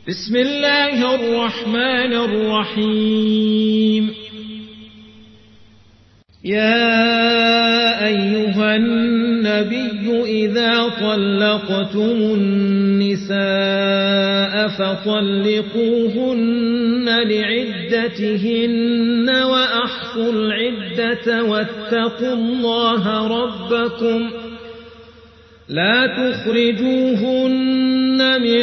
بسم الله الرحمن الرحيم. يا أيها النبي إذا طلقتم النساء فطلقوهن لعدتهن وأحصوا العدة واتقوا الله ربكم لا تخرجوهن من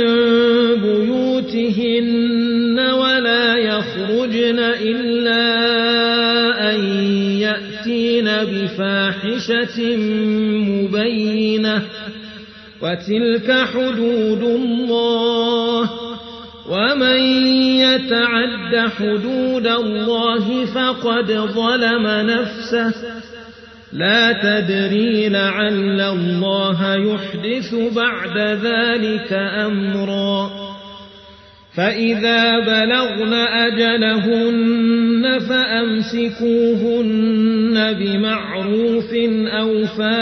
بيوتهن ولا يخرجن إلا أن يأتين بفاحشة مبينة وتلك حدود الله ومن يتعد حدود الله فقد ظلم نفسه لا تدري لعل الله يحدث بعد ذلك أمرا فإذا بلغن أجلهن فأمسكوهن بمعروف أو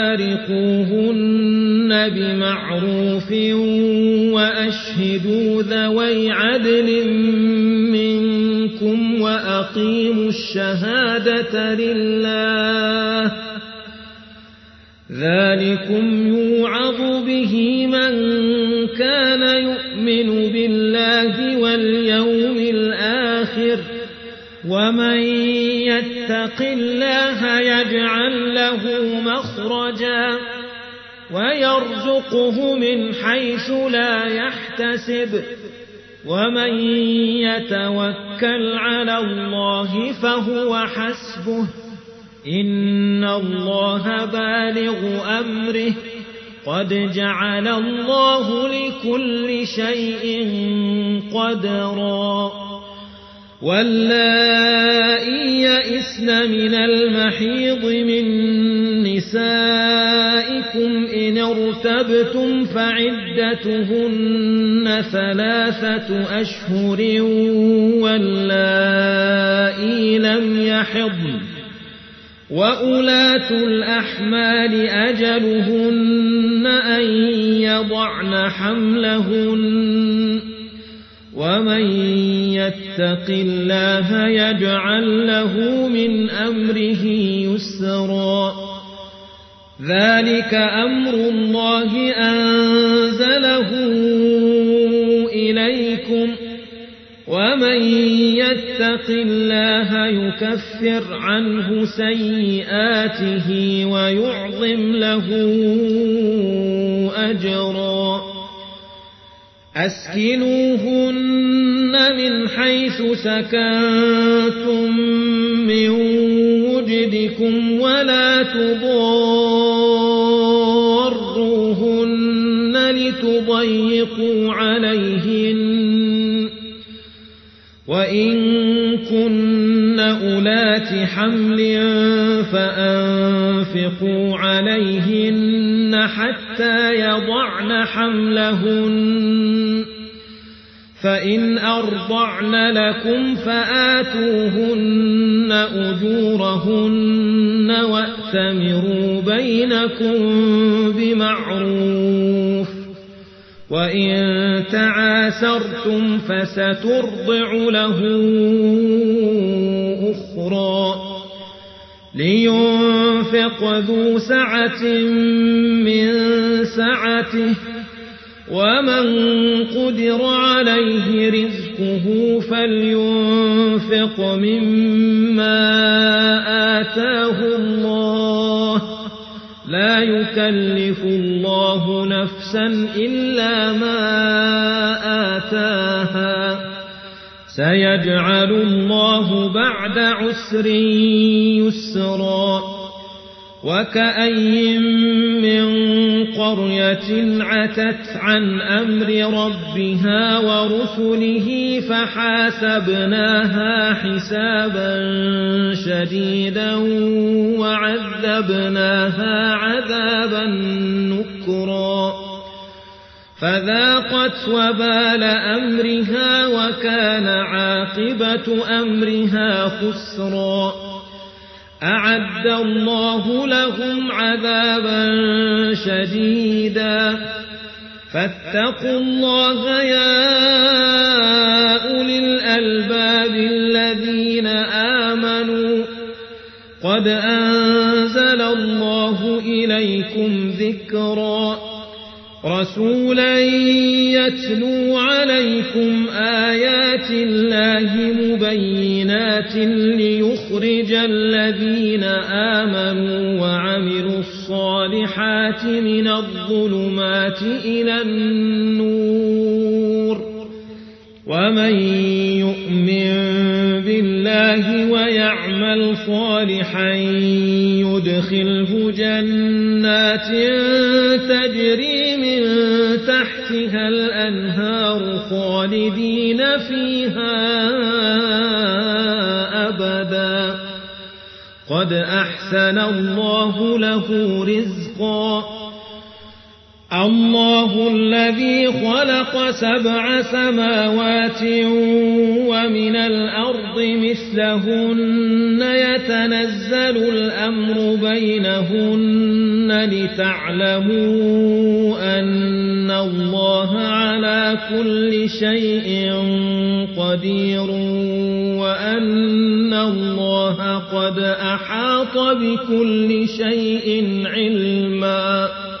فارقوهن بمعروف وأشهدوا ذوي عدل منكم وأقيموا الشهادة لله ذلكم يوعظ به من كان يؤمن بالله واليوم الآخر ومن يتق الله يجعل له مخرجا ويرزقه من حيث لا يحتسب ومن يتوكل على الله فهو حسبه إن الله بالغ أمره قد جعل الله لكل شيء قدرا واللائي يئسن من المحيض من نسائكم إن ارتبتم فعدتهن 3 أشهر واللائي لم يحضن وأولاة الأحمال أجلهن أن يضعن حملهن ومن يتق الله يجعل له من أمره يسرا ذلك أمر الله أنزله إليكم ومن يتق الله يكفر عنه سيئاته ويعظم له أجرا أسكنوهن من حيث سكنتم من وجدكم ولا تضاروهن لتضيقوا عليهن وإن كن أولات حمل فأنفقوا عليهن حتى يضعن حملهن فإن أرضعن لكم فآتوهن أجورهن وأتمروا بينكم بمعروف وإن تعاسرتم فسترضع له أخرى لينفق ذو سعة من سعته ومن قدر عليه رزقه فلينفق مما آتاه الله لا يكلف الله نفسا إلا ما آتاها سيجعل الله بعد عسر يسرا وكأي من قرية عتت عن أمر ربها ورسله فحاسبناها حسابا شديدا وعذبناها عذابا نكرا فذاقت وبال أمرها وكان عاقبة أمرها خسرا أعد الله لهم عذابا شديدا فاتقوا الله يا عليكم آيات الله مبينات ليخرج الذين آمنوا وعملوا الصالحات من الظلمات إلى النور ومن يؤمن بالله ويعمل صالحا يدخله جنات تجري من تحتها الأنهار خالدين فيها أبدا قد أحسن الله له رزقا الله الذي خلق 7 سماوات ومن الأرض مثلهن يتنزل الأمر بينهن لتعلموا أن الله على كل شيء قدير وأن الله قد أحاط بكل شيء علما